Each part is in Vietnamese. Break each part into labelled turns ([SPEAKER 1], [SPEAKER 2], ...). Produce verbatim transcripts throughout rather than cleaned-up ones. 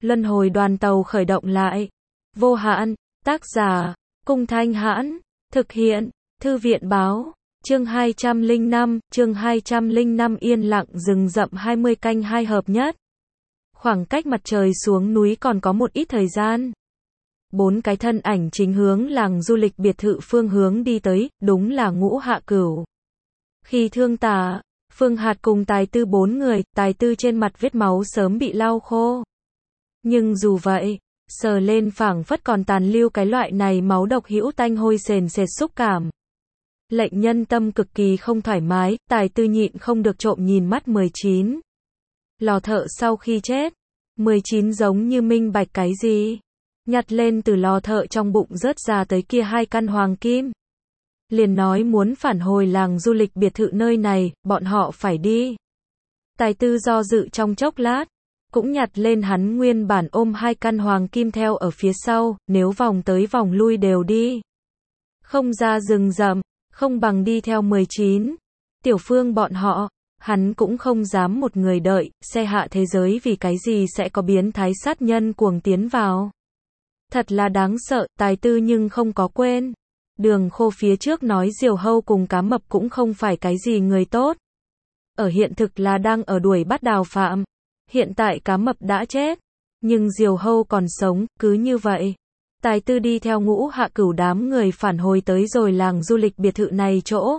[SPEAKER 1] Luân hồi đoàn tàu khởi động lại. Vô hạn, tác giả, Cung Thanh Hãn, thực hiện, Thư viện báo, chương hai trăm lẻ năm, chương hai trăm lẻ năm yên lặng rừng rậm hai mươi canh hai hợp nhất. Khoảng cách mặt trời xuống núi còn có một ít thời gian. Bốn cái thân ảnh chính hướng làng du lịch biệt thự phương hướng đi tới, đúng là Ngũ Hạ Cửu. Khi Thương Tả, Phương Hạt cùng Tài Tư bốn người, Tài Tư trên mặt vết máu sớm bị lau khô. Nhưng dù vậy, sờ lên phảng phất còn tàn lưu cái loại này máu độc hữu tanh hôi sền sệt xúc cảm. Lệnh nhân tâm cực kỳ không thoải mái, Tài Tư nhịn không được trộm nhìn mắt mười chín. Lò thợ sau khi chết, mười chín giống như minh bạch cái gì. Nhặt lên từ lò thợ trong bụng rớt ra tới kia hai căn hoàng kim. Liền nói muốn phản hồi làng du lịch biệt thự nơi này, bọn họ phải đi. Tài Tư do dự trong chốc lát, cũng nhặt lên hắn nguyên bản ôm hai căn hoàng kim theo ở phía sau, nếu vòng tới vòng lui đều đi. Không ra rừng rậm, không bằng đi theo mười chín. Tiểu Phương bọn họ, hắn cũng không dám một người đợi, xe hạ thế giới vì cái gì sẽ có biến thái sát nhân cuồng tiến vào. Thật là đáng sợ, Tài Tư nhưng không có quên. Đường Khô phía trước nói Diều Hâu cùng Cá Mập cũng không phải cái gì người tốt. Ở hiện thực là đang ở đuổi bắt đào phạm. Hiện tại Cá Mập đã chết, nhưng Diều Hâu còn sống, cứ như vậy. Tài Tư đi theo Ngũ Hạ Cửu đám người phản hồi tới rồi làng du lịch biệt thự này chỗ.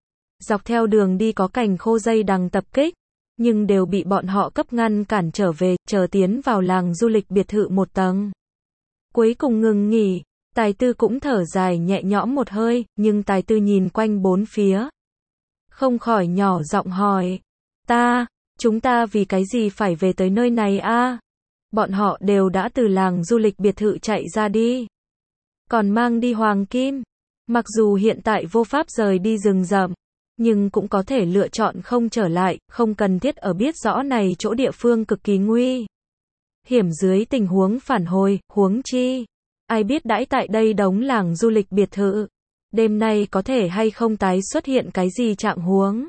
[SPEAKER 1] Dọc theo đường đi có cành khô dây đằng tập kích, nhưng đều bị bọn họ cấp ngăn cản trở về, chờ tiến vào làng du lịch biệt thự một tầng. Cuối cùng ngừng nghỉ, Tài Tư cũng thở dài nhẹ nhõm một hơi, nhưng Tài Tư nhìn quanh bốn phía. Không khỏi nhỏ giọng hỏi, ta, chúng ta vì cái gì phải về tới nơi này a? Bọn họ đều đã từ làng du lịch biệt thự chạy ra đi. Còn mang đi hoàng kim. Mặc dù hiện tại vô pháp rời đi rừng rậm, nhưng cũng có thể lựa chọn không trở lại, không cần thiết ở biết rõ này chỗ địa phương cực kỳ nguy hiểm dưới tình huống phản hồi, huống chi. Ai biết đãi tại đây đống làng du lịch biệt thự. Đêm nay có thể hay không tái xuất hiện cái gì trạng huống.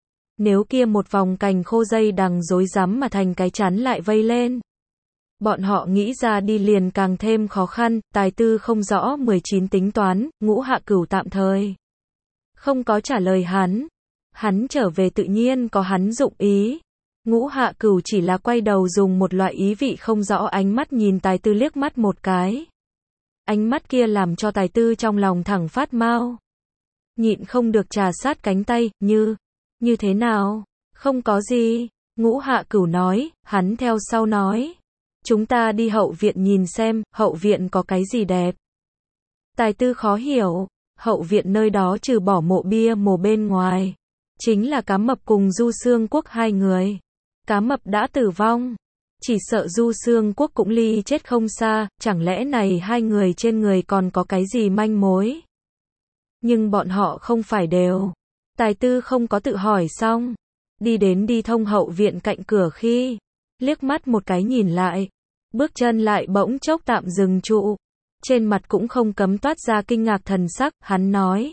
[SPEAKER 1] Nếu kia một vòng cành khô dây đằng rối rắm mà thành cái chắn lại vây lên. Bọn họ nghĩ ra đi liền càng thêm khó khăn, Tài Tư không rõ mười chín tính toán, Ngũ Hạ Cửu tạm thời không có trả lời hắn. Hắn trở về tự nhiên có hắn dụng ý. Ngũ Hạ Cửu chỉ là quay đầu dùng một loại ý vị không rõ ánh mắt nhìn Tài Tư liếc mắt một cái. Ánh mắt kia làm cho Tài Tư trong lòng thẳng phát mau. Nhịn không được trà sát cánh tay, như, như thế nào? Không có gì. Ngũ Hạ Cửu nói, hắn theo sau nói. Chúng ta đi hậu viện nhìn xem, hậu viện có cái gì đẹp. Tài Tư khó hiểu, hậu viện nơi đó trừ bỏ mộ bia mồ bên ngoài. Chính là Cá Mập cùng Du Xương Quốc hai người. Cá Mập đã tử vong. Chỉ sợ Du Xương Quốc cũng ly chết không xa, chẳng lẽ này hai người trên người còn có cái gì manh mối? Nhưng bọn họ không phải đều. Tài Tư không có tự hỏi xong. Đi đến đi thông hậu viện cạnh cửa khi, liếc mắt một cái nhìn lại. Bước chân lại bỗng chốc tạm dừng trụ. Trên mặt cũng không cấm toát ra kinh ngạc thần sắc, hắn nói.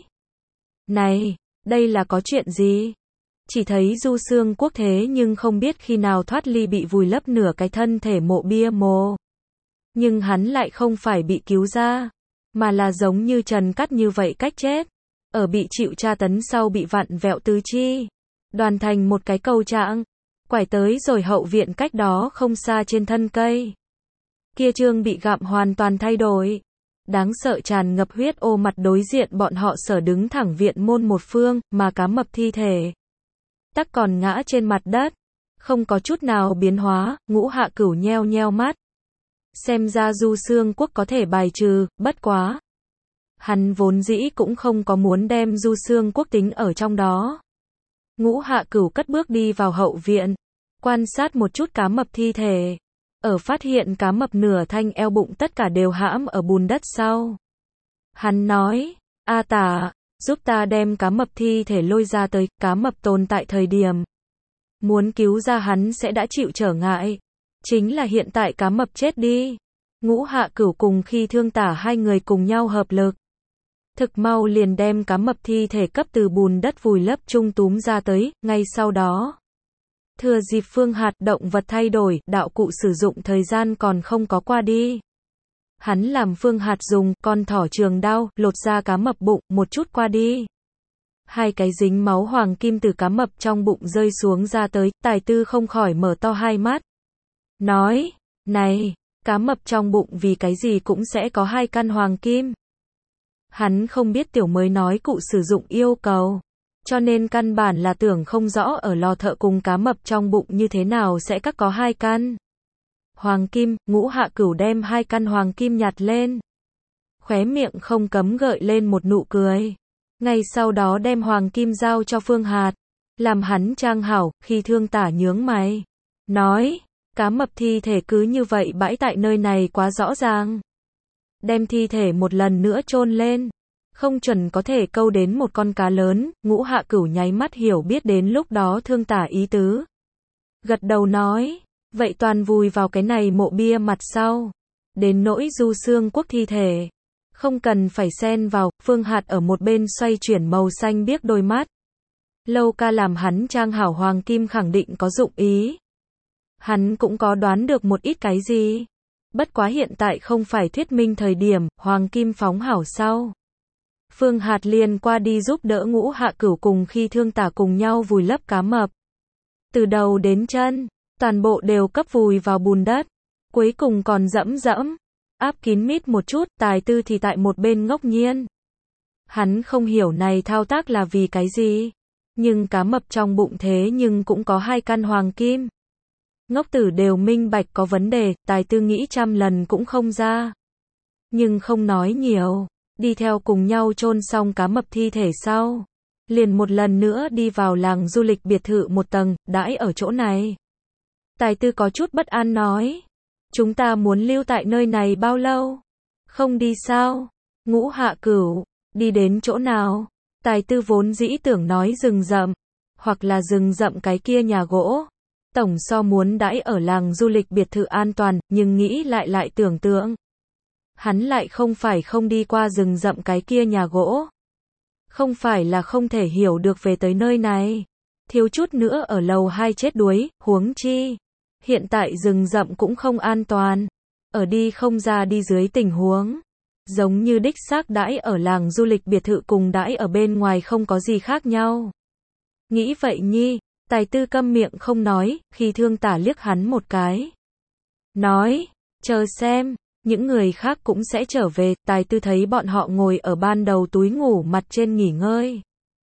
[SPEAKER 1] Này, đây là có chuyện gì? Chỉ thấy Du Xương Quốc thế nhưng không biết khi nào thoát ly bị vùi lấp nửa cái thân thể mộ bia mồ. Nhưng hắn lại không phải bị cứu ra, mà là giống như Trần Cắt như vậy cách chết. Ở bị chịu tra tấn sau bị vặn vẹo tứ chi. Đoàn thành một cái cầu trạng. Quải tới rồi hậu viện cách đó không xa trên thân cây. Kia trương bị gặm hoàn toàn thay đổi. Đáng sợ tràn ngập huyết ô mặt đối diện bọn họ sở đứng thẳng viện môn một phương, mà Cá Mập thi thể tắc còn ngã trên mặt đất. Không có chút nào biến hóa, Ngũ Hạ Cửu nheo nheo mắt. Xem ra Du Xương Quốc có thể bài trừ, bất quá. Hắn vốn dĩ cũng không có muốn đem Du Xương Quốc tính ở trong đó. Ngũ Hạ Cửu cất bước đi vào hậu viện. Quan sát một chút Cá Mập thi thể. Ở phát hiện Cá Mập nửa thanh eo bụng tất cả đều hãm ở bùn đất sau. Hắn nói, A Tả, giúp ta đem Cá Mập thi thể lôi ra tới. Cá Mập tồn tại thời điểm muốn cứu ra hắn sẽ đã chịu trở ngại. Chính là hiện tại Cá Mập chết đi. Ngũ Hạ Cửu cùng khi Thương Tả hai người cùng nhau hợp lực. Thực mau liền đem Cá Mập thi thể cấp từ bùn đất vùi lấp chung túm ra tới, ngay sau đó. Thừa dịp phương hạt động vật thay đổi, đạo cụ sử dụng thời gian còn không có qua đi. Hắn làm phương hạt dùng con thỏ trường đao, lột ra cá mập bụng, một chút qua đi. Hai cái dính máu hoàng kim từ cá mập trong bụng rơi xuống ra tới, Tài Tư không khỏi mở to hai mắt. Nói, này, cá mập trong bụng vì cái gì cũng sẽ có hai căn hoàng kim. Hắn không biết tiểu mới nói cụ sử dụng yêu cầu. Cho nên căn bản là tưởng không rõ ở lò thợ cùng cá mập trong bụng như thế nào sẽ cắt có hai căn hoàng kim. Ngũ Hạ Cửu đem hai căn hoàng kim nhặt lên. Khóe miệng không cấm gợi lên một nụ cười. Ngay sau đó đem hoàng kim giao cho Phương Hạt. Làm hắn trang hảo, khi Thương Tả nhướng mày. Nói, cá mập thi thể cứ như vậy bãi tại nơi này quá rõ ràng. Đem thi thể một lần nữa chôn lên. Không chuẩn có thể câu đến một con cá lớn. Ngũ Hạ Cửu nháy mắt hiểu biết đến lúc đó Thương Tả ý tứ. Gật đầu nói, vậy toàn vùi vào cái này mộ bia mặt sau. Đến nỗi Du Xương Quốc thi thể, không cần phải xen vào. Phương Hạt ở một bên xoay chuyển màu xanh biếc đôi mắt. Lâu ca làm hắn trang hảo hoàng kim khẳng định có dụng ý. Hắn cũng có đoán được một ít cái gì. Bất quá hiện tại không phải thuyết minh thời điểm, hoàng kim phóng hảo sau. Phương Hạt liền qua đi giúp đỡ Ngũ Hạ Cửu cùng khi Thương Tả cùng nhau vùi lấp cá mập. Từ đầu đến chân, toàn bộ đều cấp vùi vào bùn đất. Cuối cùng còn dẫm dẫm, áp kín mít một chút. Tài Tư thì tại một bên ngốc nhiên. Hắn không hiểu này thao tác là vì cái gì. Nhưng cá mập trong bụng thế nhưng cũng có hai căn hoàng kim. Ngốc tử đều minh bạch có vấn đề, Tài Tư nghĩ trăm lần cũng không ra. Nhưng không nói nhiều, đi theo cùng nhau chôn xong cá mập thi thể sau. Liền một lần nữa đi vào làng du lịch biệt thự một tầng, đãi ở chỗ này. Tài Tư có chút bất an nói. Chúng ta muốn lưu tại nơi này bao lâu? Không đi sao? Ngũ Hạ Cửu, đi đến chỗ nào? Tài Tư vốn dĩ tưởng nói rừng rậm, hoặc là rừng rậm cái kia nhà gỗ. Tổng so muốn đãi ở làng du lịch biệt thự an toàn, nhưng nghĩ lại lại tưởng tượng. Hắn lại không phải không đi qua rừng rậm cái kia nhà gỗ. Không phải là không thể hiểu được về tới nơi này. Thiếu chút nữa ở lầu hai chết đuối, huống chi. Hiện tại rừng rậm cũng không an toàn. Ở đi không ra đi dưới tình huống. Giống như đích xác đãi ở làng du lịch biệt thự cùng đãi ở bên ngoài không có gì khác nhau. Nghĩ vậy nhi, Tài Tư câm miệng không nói, khi Thương Tả liếc hắn một cái. Nói, chờ xem, những người khác cũng sẽ trở về. Tài Tư thấy bọn họ ngồi ở ban đầu túi ngủ mặt trên nghỉ ngơi.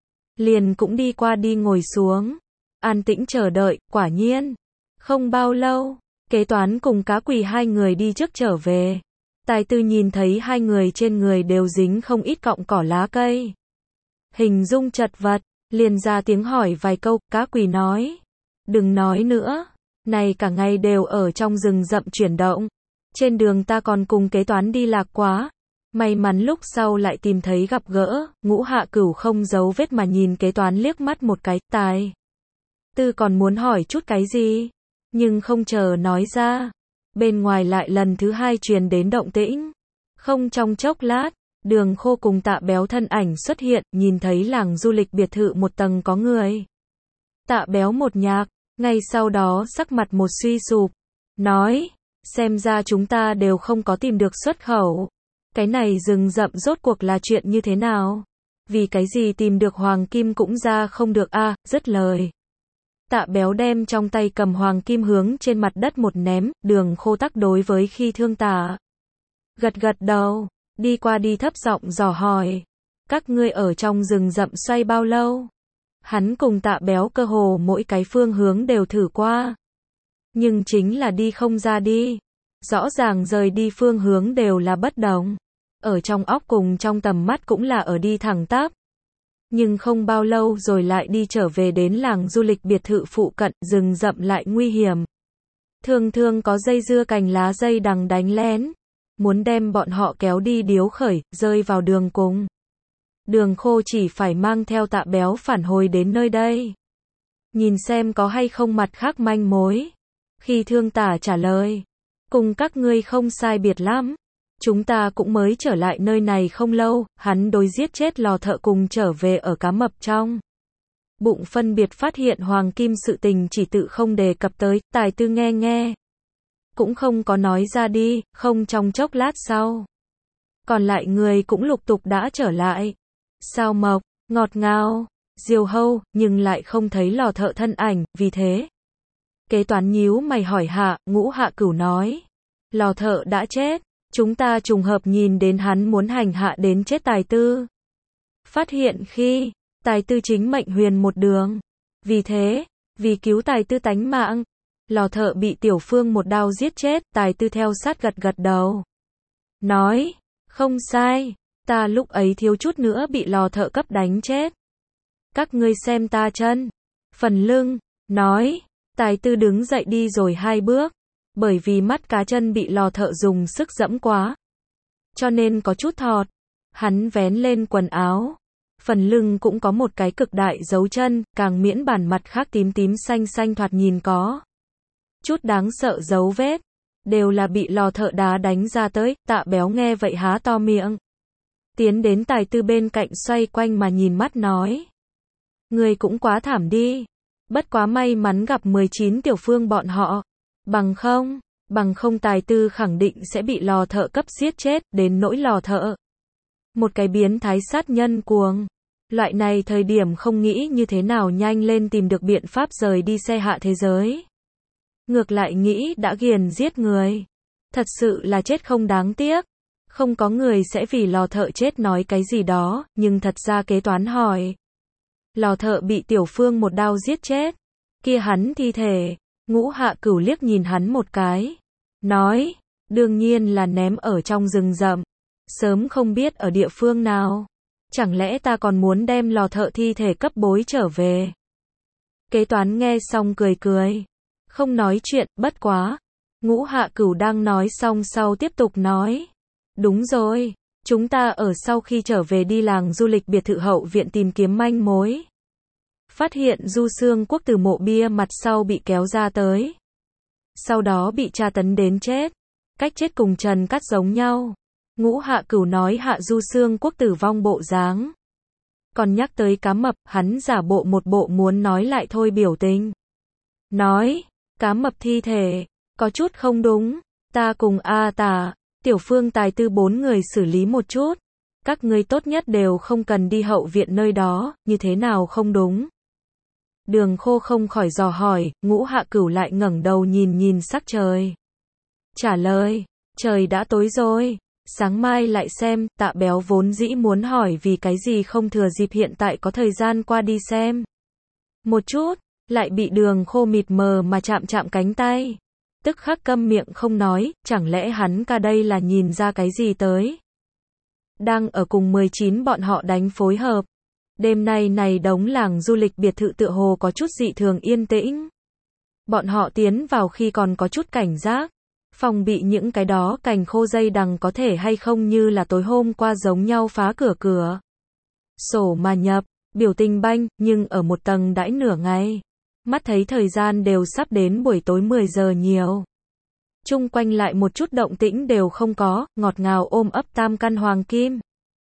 [SPEAKER 1] Liền cũng đi qua đi ngồi xuống. An tĩnh chờ đợi, quả nhiên. Không bao lâu, kế toán cùng cá quỳ hai người đi trước trở về. Tài Tư nhìn thấy hai người trên người đều dính không ít cọng cỏ lá cây. Hình dung chật vật, liền ra tiếng hỏi vài câu. Cá quỳ nói, đừng nói nữa, này cả ngày đều ở trong rừng rậm chuyển động. Trên đường ta còn cùng kế toán đi lạc quá. May mắn lúc sau lại tìm thấy gặp gỡ. Ngũ Hạ Cửu không giấu vết mà nhìn kế toán liếc mắt một cái. Tài Tư còn muốn hỏi chút cái gì, nhưng không chờ nói ra. Bên ngoài lại lần thứ hai truyền đến động tĩnh. Không trong chốc lát, Đường Khô cùng Tạ Béo thân ảnh xuất hiện, nhìn thấy làng du lịch biệt thự một tầng có người. Tạ Béo một nhạc, ngay sau đó sắc mặt một suy sụp, nói, xem ra chúng ta đều không có tìm được xuất khẩu. Cái này rừng rậm rốt cuộc là chuyện như thế nào? Vì cái gì tìm được hoàng kim cũng ra không được a? À, dứt lời. Tạ Béo đem trong tay cầm hoàng kim hướng trên mặt đất một ném. Đường Khô tắc đối với khi Thương Tả gật gật đầu, đi qua đi thấp giọng dò hỏi, các ngươi ở trong rừng rậm xoay bao lâu? Hắn cùng Tạ Béo cơ hồ mỗi cái phương hướng đều thử qua, nhưng chính là đi không ra đi. Rõ ràng rời đi phương hướng đều là bất đồng. Ở trong óc cùng trong tầm mắt cũng là ở đi thẳng tắp. Nhưng không bao lâu rồi lại đi trở về đến làng du lịch biệt thự phụ cận, rừng rậm lại nguy hiểm. Thường thường có dây dưa cành lá dây đằng đánh lén, muốn đem bọn họ kéo đi điếu khởi, rơi vào đường cùng. Đường Khô chỉ phải mang theo Tạ Béo phản hồi đến nơi đây. Nhìn xem có hay không mặt khác manh mối. Khi Thương Tả trả lời, cùng các ngươi không sai biệt lắm. Chúng ta cũng mới trở lại nơi này không lâu. Hắn đối giết chết lò thợ cùng trở về ở cá mập trong bụng phân biệt phát hiện hoàng kim sự tình chỉ tự không đề cập tới, tài tư nghe nghe. Cũng không có nói ra đi, không trong chốc lát sau. Còn lại người cũng lục tục đã trở lại. Sao mộc, ngọt ngào, diều hâu, nhưng lại không thấy lò thợ thân ảnh, vì thế. Kế toán nhíu mày hỏi Hạ, Ngũ Hạ Cửu nói. Lò thợ đã chết, chúng ta trùng hợp nhìn đến hắn muốn hành hạ đến chết tài tư. Phát hiện khi, tài tư chính mệnh huyền một đường. Vì thế, vì cứu tài tư tánh mạng, lò thợ bị Tiểu Phương một đao giết chết, tài tư theo sát gật gật đầu. Nói, không sai, ta lúc ấy thiếu chút nữa bị lò thợ cấp đánh chết. Các ngươi xem ta chân, phần lưng, nói, tài tư đứng dậy đi rồi hai bước, bởi vì mắt cá chân bị lò thợ dùng sức giẫm quá. Cho nên có chút thọt, hắn vén lên quần áo. Phần lưng cũng có một cái cực đại dấu chân, càng miễn bản mặt khác tím tím xanh xanh thoạt nhìn có chút đáng sợ dấu vết, đều là bị lò thợ đá đánh ra tới. Tạ Béo nghe vậy há to miệng, tiến đến tài tư bên cạnh xoay quanh mà nhìn mắt nói. Người cũng quá thảm đi, bất quá may mắn gặp mười chín Tiểu Phương bọn họ, bằng không, bằng không tài tư khẳng định sẽ bị lò thợ cấp giết chết, đến nỗi lò thợ. Một cái biến thái sát nhân cuồng. Loại này thời điểm không nghĩ như thế nào nhanh lên tìm được biện pháp rời đi xe hạ thế giới. Ngược lại nghĩ đã ghiền giết người. Thật sự là chết không đáng tiếc. Không có người sẽ vì lò thợ chết nói cái gì đó, nhưng thật ra kế toán hỏi. Lò thợ bị Tiểu Phương một đao giết chết. Kia hắn thi thể. Ngũ Hạ Cửu liếc nhìn hắn một cái. Nói, đương nhiên là ném ở trong rừng rậm. Sớm không biết ở địa phương nào. Chẳng lẽ ta còn muốn đem lò thợ thi thể cấp bối trở về? Kế toán nghe xong cười cười. Không nói chuyện, bất quá. Ngũ Hạ Cửu đang nói xong sau tiếp tục nói. Đúng rồi, chúng ta ở sau khi trở về đi làng du lịch biệt thự hậu viện tìm kiếm manh mối. Phát hiện Du Xương Quốc từ mộ bia mặt sau bị kéo ra tới. Sau đó bị tra tấn đến chết. Cách chết cùng Trần Cát giống nhau. Ngũ Hạ Cửu nói Hạ Du Xương Quốc tử vong bộ dáng. Còn nhắc tới cá mập, hắn giả bộ một bộ muốn nói lại thôi biểu tình. Nói, cá mập thi thể, có chút không đúng, ta cùng A Tà, Tiểu Phương tài tư bốn người xử lý một chút. Các ngươi tốt nhất đều không cần đi hậu viện nơi đó, như thế nào không đúng. Đường Khô không khỏi dò hỏi, Ngũ Hạ Cửu lại ngẩng đầu nhìn nhìn sắc trời. Trả lời, trời đã tối rồi. Sáng mai lại xem. Tạ Béo vốn dĩ muốn hỏi vì cái gì không thừa dịp hiện tại có thời gian qua đi xem. Một chút, lại bị Đường Khô mịt mờ mà chạm chạm cánh tay. Tức khắc câm miệng không nói, chẳng lẽ hắn ca đây là nhìn ra cái gì tới. Đang ở cùng mười chín bọn họ đánh phối hợp. Đêm nay này đống làng du lịch biệt thự tựa hồ có chút dị thường yên tĩnh. Bọn họ tiến vào khi còn có chút cảnh giác. Phòng bị những cái đó cành khô dây đằng có thể hay không như là tối hôm qua giống nhau phá cửa cửa. Sổ mà nhập, biểu tình banh, nhưng ở một tầng đãi nửa ngày. Mắt thấy thời gian đều sắp đến buổi tối mười giờ nhiều. Chung quanh lại một chút động tĩnh đều không có, ngọt ngào ôm ấp tam căn hoàng kim.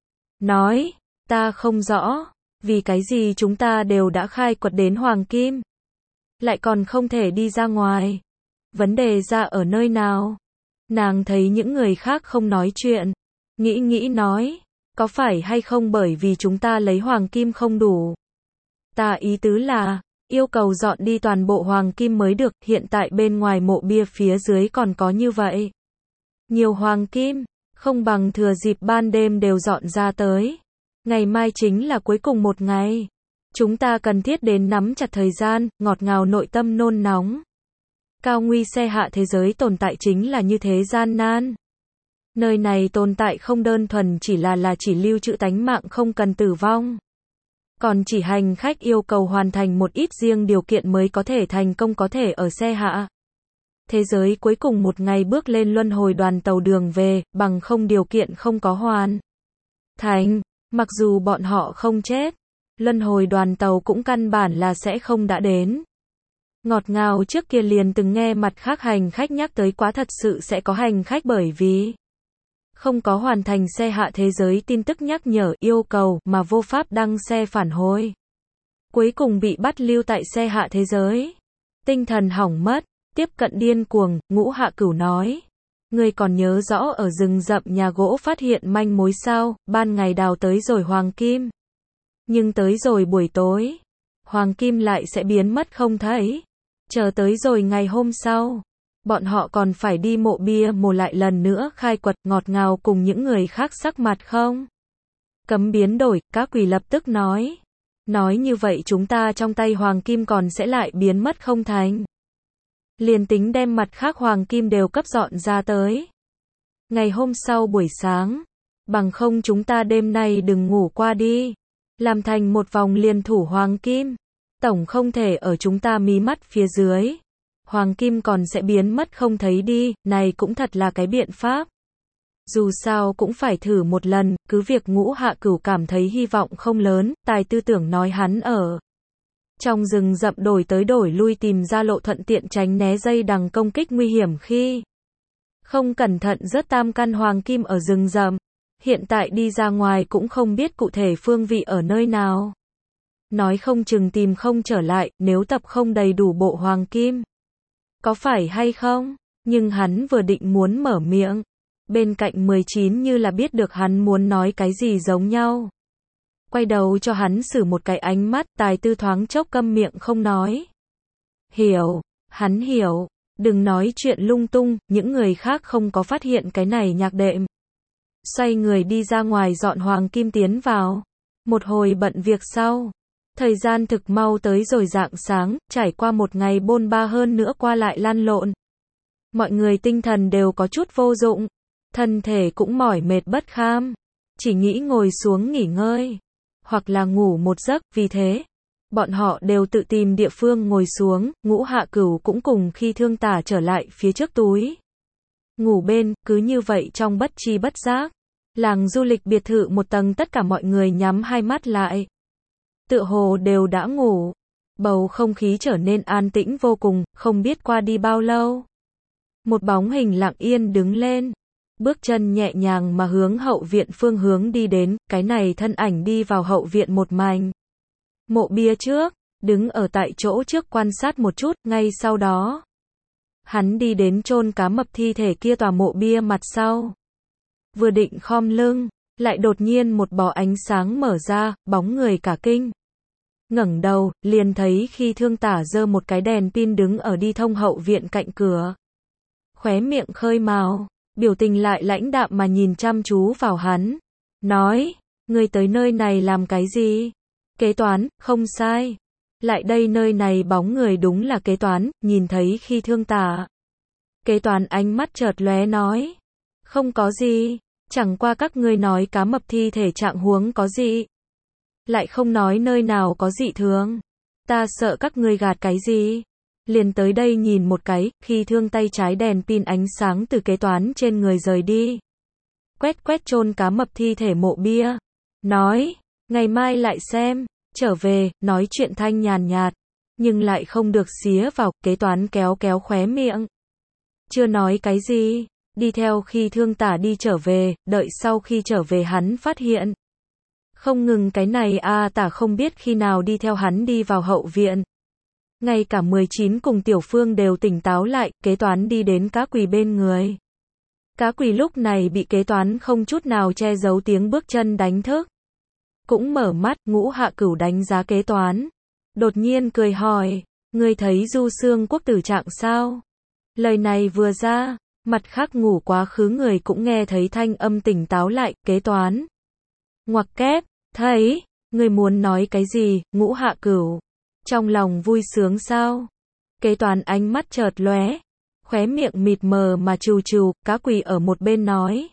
[SPEAKER 1] Nói, ta không rõ, vì cái gì chúng ta đều đã khai quật đến hoàng kim. Lại còn không thể đi ra ngoài. Vấn đề ra ở nơi nào? Nàng thấy những người khác không nói chuyện. Nghĩ nghĩ nói, có phải hay không bởi vì chúng ta lấy hoàng kim không đủ? Ta ý tứ là, yêu cầu dọn đi toàn bộ hoàng kim mới được, hiện tại bên ngoài mộ bia phía dưới còn có như vậy. Nhiều hoàng kim, không bằng thừa dịp ban đêm đều dọn ra tới. Ngày mai chính là cuối cùng một ngày. Chúng ta cần thiết đến nắm chặt thời gian, ngọt ngào nội tâm nôn nóng. Cao nguy xe hạ thế giới tồn tại chính là như thế gian nan. Nơi này tồn tại không đơn thuần chỉ là là chỉ lưu trữ tánh mạng không cần tử vong. Còn chỉ hành khách yêu cầu hoàn thành một ít riêng điều kiện mới có thể thành công có thể ở xe hạ. Thế giới cuối cùng một ngày bước lên luân hồi đoàn tàu đường về, bằng không điều kiện không có hoàn thành. Mặc dù bọn họ không chết, luân hồi đoàn tàu cũng căn bản là sẽ không đã đến. Ngọt ngào trước kia liền từng nghe mặt khác hành khách nhắc tới quá thật sự sẽ có hành khách bởi vì không có hoàn thành xe hạ thế giới tin tức nhắc nhở yêu cầu mà vô pháp đăng xe phản hồi. cuối cùng bị bắt lưu tại xe hạ thế giới. Tinh thần hỏng mất, tiếp cận điên cuồng, Ngũ Hạ Cửu nói. Ngươi còn nhớ rõ ở rừng rậm nhà gỗ phát hiện manh mối sao, ban ngày đào tới rồi hoàng kim. Nhưng tới rồi buổi tối, hoàng kim lại sẽ biến mất không thấy. Chờ tới rồi ngày hôm sau, bọn họ còn phải đi mộ bia mồ lại lần nữa khai quật ngọt ngào cùng những người khác sắc mặt không? Cấm biến đổi, các quỷ lập tức nói. Nói như vậy chúng ta trong tay hoàng kim còn sẽ lại biến mất không thành. Liền tính đem mặt khác hoàng kim đều cấp dọn ra tới. Ngày hôm sau buổi sáng, bằng không chúng ta đêm nay đừng ngủ qua đi. Làm thành một vòng liền thủ hoàng kim. Tổng không thể ở chúng ta mí mắt phía dưới. Hoàng kim còn sẽ biến mất không thấy đi, này cũng thật là cái biện pháp. Dù sao cũng phải thử một lần, cứ việc Ngũ Hạ Cửu cảm thấy hy vọng không lớn, tài tư tưởng nói hắn ở trong rừng rậm đổi tới đổi lui tìm ra lộ thuận tiện tránh né dây đằng công kích nguy hiểm khi không cẩn thận rớt tam căn hoàng kim ở rừng rậm. Hiện tại đi ra ngoài cũng không biết cụ thể phương vị ở nơi nào. Nói không chừng tìm không trở lại, nếu tập không đầy đủ bộ hoàng kim. Có phải hay không? Nhưng hắn vừa định muốn mở miệng. Bên cạnh mười chín như là biết được hắn muốn nói cái gì giống nhau. Quay đầu cho hắn xử một cái ánh mắt, tài tư thoáng chốc câm miệng không nói. Hiểu, hắn hiểu, đừng nói chuyện lung tung, những người khác không có phát hiện cái này nhạc đệm. Xoay người đi ra ngoài dọn hoàng kim tiến vào. Một hồi bận việc sau. Thời gian thực mau tới rồi rạng sáng, trải qua một ngày bôn ba hơn nữa qua lại lăn lộn. Mọi người tinh thần đều có chút vô dụng. Thân thể cũng mỏi mệt bất kham. Chỉ nghĩ ngồi xuống nghỉ ngơi. Hoặc là ngủ một giấc, vì thế. Bọn họ đều tự tìm địa phương ngồi xuống, Ngũ Hạ Cửu cũng cùng khi thương tả trở lại phía trước túi. Ngủ bên, cứ như vậy trong bất chi bất giác. Làng du lịch biệt thự một tầng tất cả mọi người nhắm hai mắt lại. Tựa hồ đều đã ngủ. Bầu không khí trở nên an tĩnh vô cùng, không biết qua đi bao lâu. Một bóng hình lặng yên đứng lên. Bước chân nhẹ nhàng mà hướng hậu viện phương hướng đi đến, cái này thân ảnh đi vào hậu viện một mảnh. Mộ bia trước, đứng ở tại chỗ trước quan sát một chút, ngay sau đó. Hắn đi đến chôn cá mập thi thể kia tòa mộ bia mặt sau. Vừa định khom lưng, lại đột nhiên một bó ánh sáng mở ra, bóng người cả kinh. Ngẩng đầu, liền thấy khi thương tả giơ một cái đèn pin đứng ở đi thông hậu viện cạnh cửa. Khóe miệng khơi màu, biểu tình lại lãnh đạm mà nhìn chăm chú vào hắn. Nói, ngươi tới nơi này làm cái gì? Kế toán, không sai. Lại đây nơi này bóng người đúng là kế toán, nhìn thấy khi thương tả. Kế toán ánh mắt chợt lóe nói. Không có gì, chẳng qua các ngươi nói cá mập thi thể trạng huống có gì. Lại không nói nơi nào có dị thường. Ta sợ các ngươi gạt cái gì. Liền tới đây nhìn một cái, khi thương tay trái đèn pin ánh sáng từ kế toán trên người rời đi. Quét quét chôn cá mập thi thể mộ bia. Nói, ngày mai lại xem, trở về, nói chuyện thanh nhàn nhạt. Nhưng lại không được xía vào, kế toán kéo kéo khóe miệng. Chưa nói cái gì, đi theo khi thương tả đi trở về, đợi sau khi trở về hắn phát hiện. Không ngừng cái này a tả không biết khi nào đi theo hắn đi vào hậu viện. Ngay cả mười chín cùng Tiểu Phương đều tỉnh táo lại, kế toán đi đến cá quỳ bên người. Cá quỳ lúc này bị kế toán không chút nào che giấu tiếng bước chân đánh thức. Cũng mở mắt, Ngũ Hạ Cửu đánh giá kế toán. Đột nhiên cười hỏi, ngươi thấy Du Xương Quốc tử trạng sao? Lời này vừa ra, mặt khác ngủ quá khứ người cũng nghe thấy thanh âm tỉnh táo lại, kế toán. Ngoặc kép, thấy, ngươi muốn nói cái gì, Ngũ Hạ Cửu? Trong lòng vui sướng sao? Kế toán ánh mắt chợt lóe, khóe miệng mịt mờ mà trù trù, cá quỳ ở một bên nói.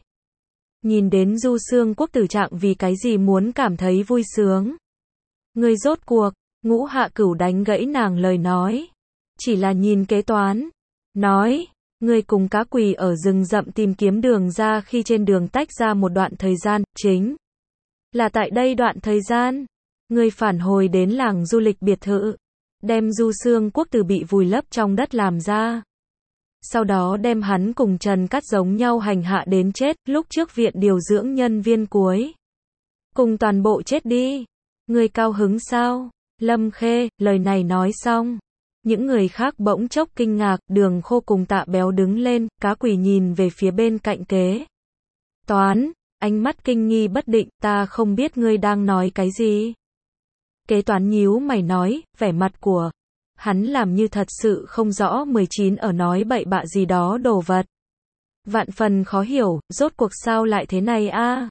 [SPEAKER 1] Nhìn đến Du Xương Quốc tử trạng vì cái gì muốn cảm thấy vui sướng? Ngươi rốt cuộc, Ngũ Hạ Cửu đánh gãy nàng lời nói. Chỉ là nhìn kế toán. Nói, ngươi cùng cá quỳ ở rừng rậm tìm kiếm đường ra khi trên đường tách ra một đoạn thời gian, chính là tại đây đoạn thời gian. Ngươi phản hồi đến làng du lịch biệt thự, đem Du Xương Quốc tử bị vùi lấp trong đất làm ra. Sau đó đem hắn cùng Trần Cát giống nhau hành hạ đến chết, lúc trước viện điều dưỡng nhân viên cuối. Cùng toàn bộ chết đi. Ngươi cao hứng sao? Lâm Khê, lời này nói xong. Những người khác bỗng chốc kinh ngạc, Đường Khô cùng Tạ Béo đứng lên, Cá Quỳ nhìn về phía bên cạnh kế toán, ánh mắt kinh nghi bất định, ta không biết ngươi đang nói cái gì. Kế toán nhíu mày nói, vẻ mặt của hắn làm như thật sự không rõ mười chín ở nói bậy bạ gì đó đồ vật. Vạn phần khó hiểu, rốt cuộc sao lại thế này a?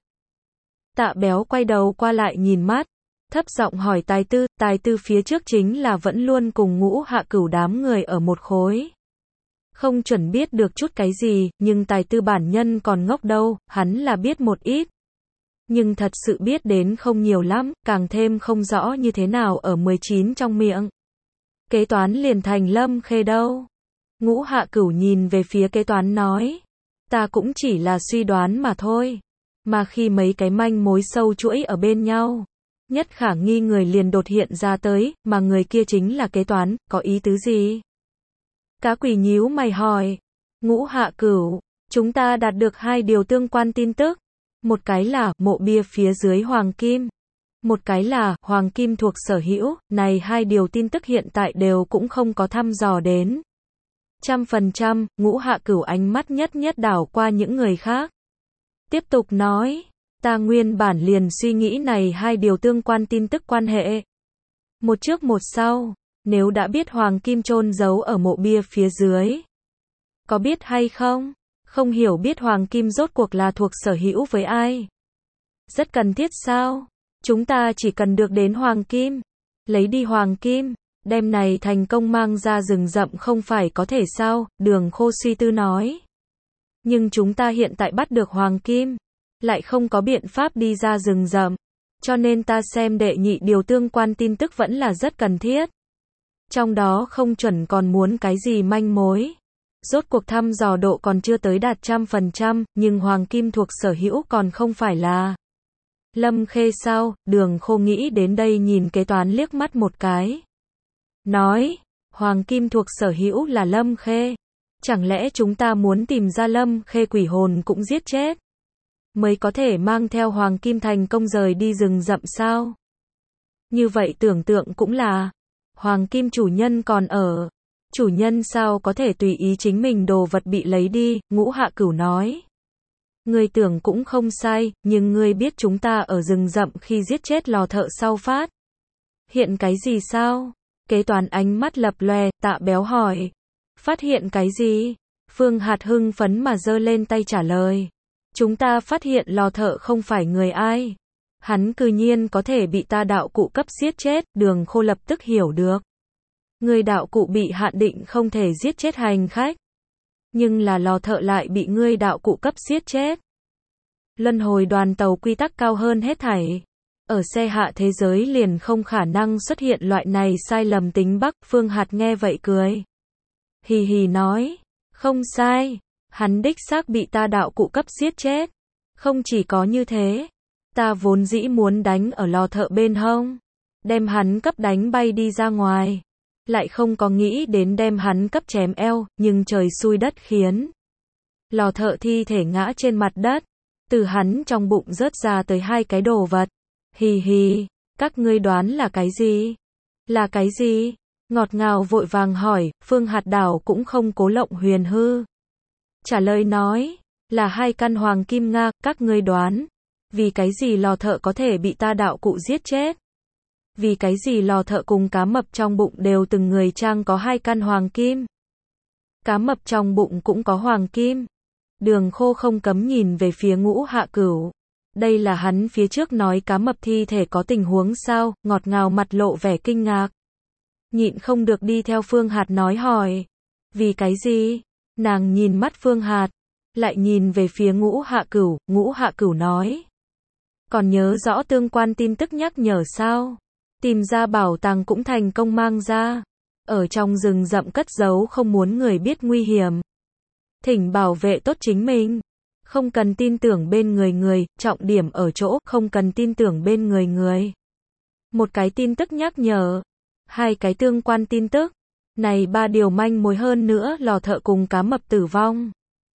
[SPEAKER 1] Tạ Béo quay đầu qua lại nhìn mắt, thấp giọng hỏi Tài Tư, Tài Tư phía trước chính là vẫn luôn cùng Ngũ Hạ Cửu đám người ở một khối. Không chuẩn biết được chút cái gì, nhưng Tài Tư bản nhân còn ngốc đâu, hắn là biết một ít. Nhưng thật sự biết đến không nhiều lắm, càng thêm không rõ như thế nào ở mười chín trong miệng. Kế toán liền thành Lâm Khê đâu. Ngũ Hạ Cửu nhìn về phía kế toán nói. Ta cũng chỉ là suy đoán mà thôi. Mà khi mấy cái manh mối sâu chuỗi ở bên nhau, nhất khả nghi người liền đột hiện ra tới, mà người kia chính là kế toán, có ý tứ gì? Cá Quỳ nhíu mày hỏi. Ngũ Hạ Cửu, chúng ta đạt được hai điều tương quan tin tức. Một cái là mộ bia phía dưới hoàng kim. Một cái là hoàng kim thuộc sở hữu, này hai điều tin tức hiện tại đều cũng không có thăm dò đến. Trăm phần trăm, Ngũ Hạ Cửu ánh mắt nhất nhất đảo qua những người khác. Tiếp tục nói, ta nguyên bản liền suy nghĩ này hai điều tương quan tin tức quan hệ. Một trước một sau, nếu đã biết hoàng kim chôn giấu ở mộ bia phía dưới. Có biết hay không? Không hiểu biết hoàng kim rốt cuộc là thuộc sở hữu với ai. Rất cần thiết sao? Chúng ta chỉ cần được đến hoàng kim. Lấy đi hoàng kim, đem này thành công mang ra rừng rậm không phải có thể sao? Đường Khô suy tư nói. Nhưng chúng ta hiện tại bắt được hoàng kim, lại không có biện pháp đi ra rừng rậm. Cho nên ta xem đệ nhị điều tương quan tin tức vẫn là rất cần thiết. Trong đó không chuẩn còn muốn cái gì manh mối. Rốt cuộc thăm dò độ còn chưa tới đạt trăm phần trăm, nhưng hoàng kim thuộc sở hữu còn không phải là Lâm Khê sao? Đường Khô nghĩ đến đây nhìn kế toán liếc mắt một cái. Nói, hoàng kim thuộc sở hữu là Lâm Khê. Chẳng lẽ chúng ta muốn tìm ra Lâm Khê quỷ hồn cũng giết chết, mới có thể mang theo hoàng kim thành công rời đi rừng rậm sao? Như vậy tưởng tượng cũng là, hoàng kim chủ nhân còn ở. Chủ nhân sao có thể tùy ý chính mình đồ vật bị lấy đi? Ngũ Hạ Cửu nói. Ngươi tưởng cũng không sai, nhưng ngươi biết chúng ta ở rừng rậm khi giết chết lò thợ sau phát hiện cái gì sao? Kế toán ánh mắt lập lòe, Tạ Béo hỏi. Phát hiện cái gì? Phương Hạt hưng phấn mà giơ lên tay trả lời. Chúng ta phát hiện lò thợ không phải người ai. Hắn cư nhiên có thể bị ta đạo cụ cấp giết chết. Đường Khô lập tức hiểu được. Người đạo cụ bị hạn định không thể giết chết hành khách. Nhưng là lò thợ lại bị ngươi đạo cụ cấp giết chết. Luân hồi đoàn tàu quy tắc cao hơn hết thảy. Ở xe hạ thế giới liền không khả năng xuất hiện loại này sai lầm tính Bắc. Phương Hạt nghe vậy cười. Hì hì nói. Không sai. Hắn đích xác bị ta đạo cụ cấp giết chết. Không chỉ có như thế. Ta vốn dĩ muốn đánh ở lò thợ bên hông. Đem hắn cấp đánh bay đi ra ngoài. Lại không có nghĩ đến đem hắn cấp chém eo, nhưng trời xui đất khiến. Lò thợ thi thể ngã trên mặt đất. Từ hắn trong bụng rớt ra tới hai cái đồ vật. Hì hì, các ngươi đoán là cái gì? Là cái gì? Ngọt ngào vội vàng hỏi, Phương Hạt đảo cũng không cố lộng huyền hư. Trả lời nói, là hai căn hoàng kim nga, các ngươi đoán. Vì cái gì lò thợ có thể bị ta đạo cụ giết chết? Vì cái gì lò thợ cùng cá mập trong bụng đều từng người trang có hai căn hoàng kim? Cá mập trong bụng cũng có hoàng kim. Đường Khô không cấm nhìn về phía Ngũ Hạ Cửu. Đây là hắn phía trước nói cá mập thi thể có tình huống sao? Ngọt ngào mặt lộ vẻ kinh ngạc. Nhịn không được đi theo Phương Hạt nói hỏi. Vì cái gì? Nàng nhìn mắt Phương Hạt, lại nhìn về phía Ngũ Hạ Cửu. Ngũ Hạ Cửu nói. Còn nhớ rõ tương quan tin tức nhắc nhở sao? Tìm ra bảo tàng cũng thành công mang ra. Ở trong rừng rậm cất giấu không muốn người biết nguy hiểm. Thỉnh bảo vệ tốt chính mình. Không cần tin tưởng bên người người, trọng điểm ở chỗ không cần tin tưởng bên người người. Một cái tin tức nhắc nhở. Hai cái tương quan tin tức. Này ba điều manh mối hơn nữa lò thợ cùng cá mập tử vong.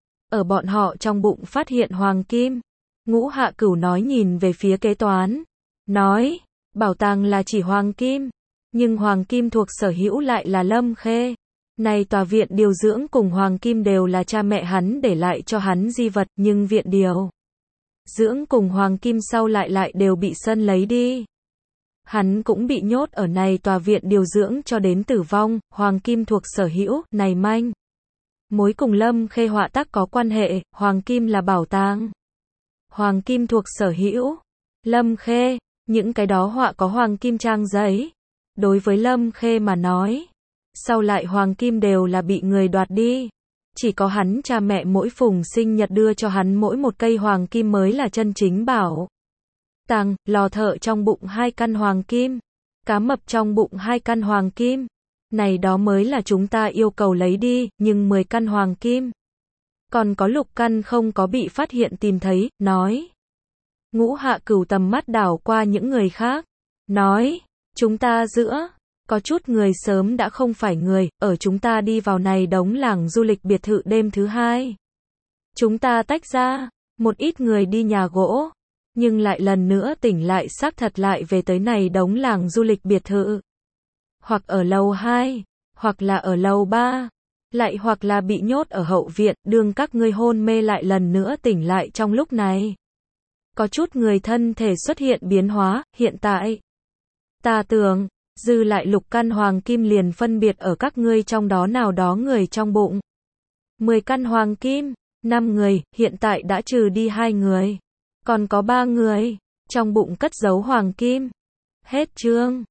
[SPEAKER 1] Ở bọn họ trong bụng phát hiện hoàng kim. Ngũ Hạ Cửu nói nhìn về phía kế toán. Nói. Bảo tàng là chỉ hoàng kim. Nhưng hoàng kim thuộc sở hữu lại là Lâm Khê. Này tòa viện điều dưỡng cùng hoàng kim đều là cha mẹ hắn để lại cho hắn di vật, nhưng viện điều dưỡng cùng hoàng kim sau lại lại đều bị Sân lấy đi. Hắn cũng bị nhốt ở này tòa viện điều dưỡng cho đến tử vong, hoàng kim thuộc sở hữu, này manh mối cùng Lâm Khê họa tác có quan hệ, hoàng kim là bảo tàng. Hoàng kim thuộc sở hữu Lâm Khê, những cái đó họa có hoàng kim trang giấy. Đối với Lâm Khê mà nói, sau lại hoàng kim đều là bị người đoạt đi. Chỉ có hắn cha mẹ mỗi phùng sinh nhật đưa cho hắn mỗi một cây hoàng kim mới là chân chính bảo tàng, lò thợ trong bụng hai căn hoàng kim, cá mập trong bụng hai căn hoàng kim. Này đó mới là chúng ta yêu cầu lấy đi, nhưng mười căn hoàng kim. Còn có lục căn không có bị phát hiện tìm thấy, nói. Ngũ Hạ Cửu tầm mắt đảo qua những người khác, nói, chúng ta giữa, có chút người sớm đã không phải người, ở chúng ta đi vào này đống làng du lịch biệt thự đêm thứ hai. Chúng ta tách ra, một ít người đi nhà gỗ, nhưng lại lần nữa tỉnh lại xác thật lại về tới này đống làng du lịch biệt thự. Hoặc ở lầu hai, hoặc là ở lầu ba, lại hoặc là bị nhốt ở hậu viện, đương các ngươi hôn mê lại lần nữa tỉnh lại trong lúc này. Có chút người thân thể xuất hiện biến hóa, hiện tại. Ta tưởng, dư lại lục căn hoàng kim liền phân biệt ở các ngươi trong đó nào đó người trong bụng. mười căn hoàng kim, năm người, hiện tại đã trừ đi hai người. Còn có ba người, trong bụng cất giấu hoàng kim. Hết chương.